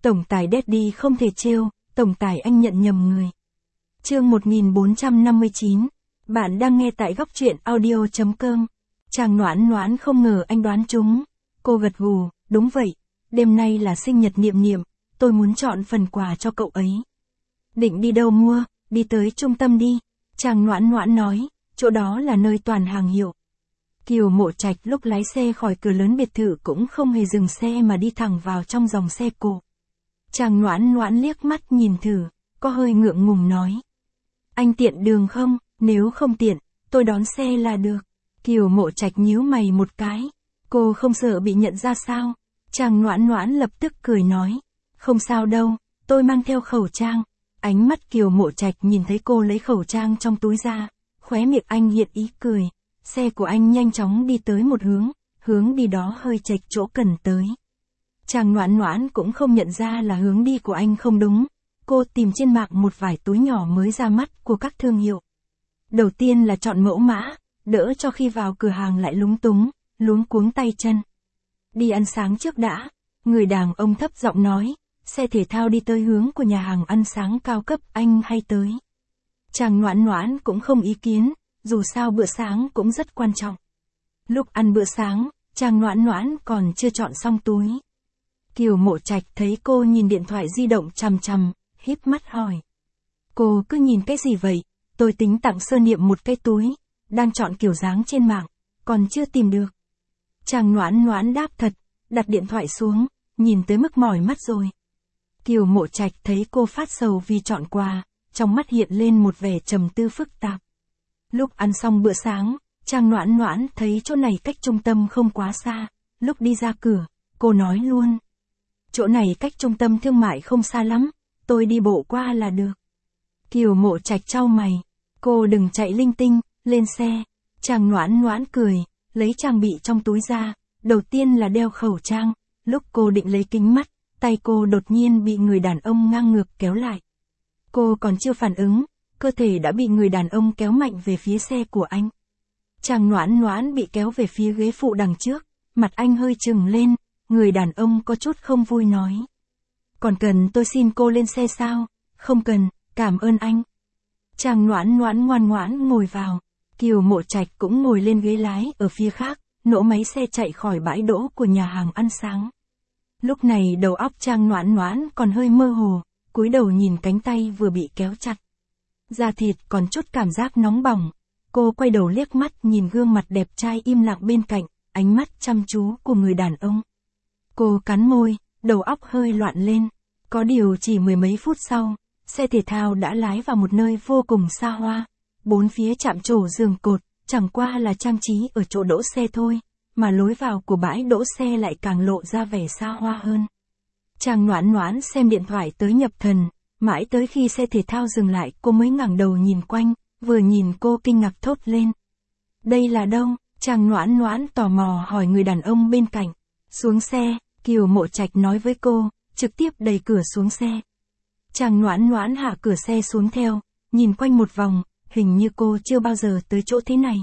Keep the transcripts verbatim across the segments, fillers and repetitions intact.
Tổng tài Daddy không thể trêu, tổng tài anh nhận nhầm người. Chương một nghìn bốn trăm năm mươi chín. Bạn đang nghe tại góc truyện audio chấm com. Chàng Noãn Noãn không ngờ anh đoán trúng. Cô gật gù, đúng vậy, đêm nay là sinh nhật Niệm Niệm, tôi muốn chọn phần quà cho cậu ấy. Định đi đâu mua, đi tới trung tâm đi. Chàng Noãn Noãn nói, chỗ đó là nơi toàn hàng hiệu. Kiều Mộ Trạch lúc lái xe khỏi cửa lớn biệt thự cũng không hề dừng xe mà đi thẳng vào trong dòng xe cộ. Chàng Noãn Noãn liếc mắt nhìn thử, có hơi ngượng ngùng nói. Anh tiện đường không, nếu không tiện, tôi đón xe là được. Kiều Mộ Trạch nhíu mày một cái, cô không sợ bị nhận ra sao? Chàng Noãn Noãn lập tức cười nói, không sao đâu, tôi mang theo khẩu trang. Ánh mắt Kiều Mộ Trạch nhìn thấy cô lấy khẩu trang trong túi ra, khóe miệng anh hiện ý cười. Xe của anh nhanh chóng đi tới một hướng, hướng đi đó hơi chệch chỗ cần tới. Chàng Noãn Noãn cũng không nhận ra là hướng đi của anh không đúng. Cô tìm trên mạng một vài túi nhỏ mới ra mắt của các thương hiệu. Đầu tiên là chọn mẫu mã, đỡ cho khi vào cửa hàng lại lúng túng, luống cuống tay chân. Đi ăn sáng trước đã, người đàn ông thấp giọng nói, xe thể thao đi tới hướng của nhà hàng ăn sáng cao cấp anh hay tới. Chàng Noãn Noãn cũng không ý kiến, dù sao bữa sáng cũng rất quan trọng. Lúc ăn bữa sáng, chàng Noãn Noãn còn chưa chọn xong túi. Kiều Mộ Trạch thấy cô nhìn điện thoại di động chằm chằm, híp mắt hỏi. Cô cứ nhìn cái gì vậy? Tôi tính tặng Sơ Niệm một cái túi, đang chọn kiểu dáng trên mạng, còn chưa tìm được. Chàng Noãn Noãn đáp thật, đặt điện thoại xuống, nhìn tới mức mỏi mắt rồi. Kiều Mộ Trạch thấy cô phát sầu vì chọn quà, trong mắt hiện lên một vẻ trầm tư phức tạp. Lúc ăn xong bữa sáng, chàng Noãn Noãn thấy chỗ này cách trung tâm không quá xa, lúc đi ra cửa, cô nói luôn. Chỗ này cách trung tâm thương mại không xa lắm, tôi đi bộ qua là được. Kiều Mộ Trạch chau mày, cô đừng chạy linh tinh, lên xe. Chàng Noãn Noãn cười, lấy trang bị trong túi ra, đầu tiên là đeo khẩu trang, lúc cô định lấy kính mắt, tay cô đột nhiên bị người đàn ông ngang ngược kéo lại. Cô còn chưa phản ứng, cơ thể đã bị người đàn ông kéo mạnh về phía xe của anh. Chàng Noãn Noãn bị kéo về phía ghế phụ đằng trước, mặt anh hơi trừng lên, người đàn ông có chút không vui nói. Còn cần tôi xin cô lên xe sao? Không cần, cảm ơn anh. Chàng Noãn Noãn ngoan ngoãn ngồi vào, Kiều Mộ Trạch cũng ngồi lên ghế lái ở phía khác, nổ máy xe chạy khỏi bãi đỗ của nhà hàng ăn sáng. Lúc này đầu óc chàng Noãn Noãn còn hơi mơ hồ, cúi đầu nhìn cánh tay vừa bị kéo chặt. Da thịt còn chút cảm giác nóng bỏng, cô quay đầu liếc mắt nhìn gương mặt đẹp trai im lặng bên cạnh, ánh mắt chăm chú của người đàn ông. Cô cắn môi, đầu óc hơi loạn lên, có điều chỉ mười mấy phút sau, xe thể thao đã lái vào một nơi vô cùng xa hoa, bốn phía chạm trổ giường cột, chẳng qua là trang trí ở chỗ đỗ xe thôi, mà lối vào của bãi đỗ xe lại càng lộ ra vẻ xa hoa hơn. Chàng Noãn Noãn xem điện thoại tới nhập thần, mãi tới khi xe thể thao dừng lại cô mới ngẩng đầu nhìn quanh, vừa nhìn cô kinh ngạc thốt lên. Đây là đâu? Chàng Noãn Noãn tò mò hỏi người đàn ông bên cạnh. Xuống xe, Kiều Mộ Trạch nói với cô, trực tiếp đẩy cửa xuống xe. Chàng Noãn Noãn hạ cửa xe xuống theo, nhìn quanh một vòng, hình như cô chưa bao giờ tới chỗ thế này.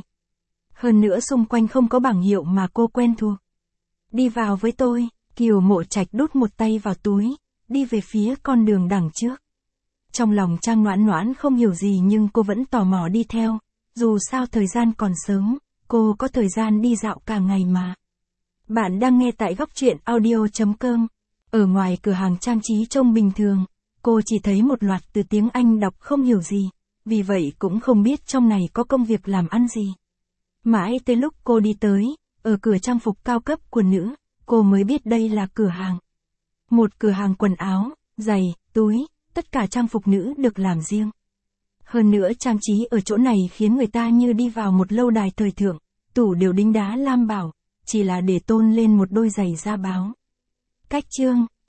Hơn nữa xung quanh không có bảng hiệu mà cô quen thuộc. Đi vào với tôi, Kiều Mộ Trạch đút một tay vào túi, đi về phía con đường đằng trước. Trong lòng Trang Noãn Noãn không hiểu gì nhưng cô vẫn tò mò đi theo, dù sao thời gian còn sớm, cô có thời gian đi dạo cả ngày mà. Bạn đang nghe tại góc truyện audio chấm com. Ở ngoài cửa hàng trang trí trông bình thường, cô chỉ thấy một loạt từ tiếng Anh đọc không hiểu gì, vì vậy cũng không biết trong này có công việc làm ăn gì. Mãi tới lúc cô đi tới, ở cửa trang phục cao cấp của nữ, cô mới biết đây là cửa hàng. Một cửa hàng quần áo, giày, túi, tất cả trang phục nữ được làm riêng. Hơn nữa trang trí ở chỗ này khiến người ta như đi vào một lâu đài thời thượng, tủ đều đính đá lam bảo, chỉ là để tôn lên một đôi giày da báo. Cách chương,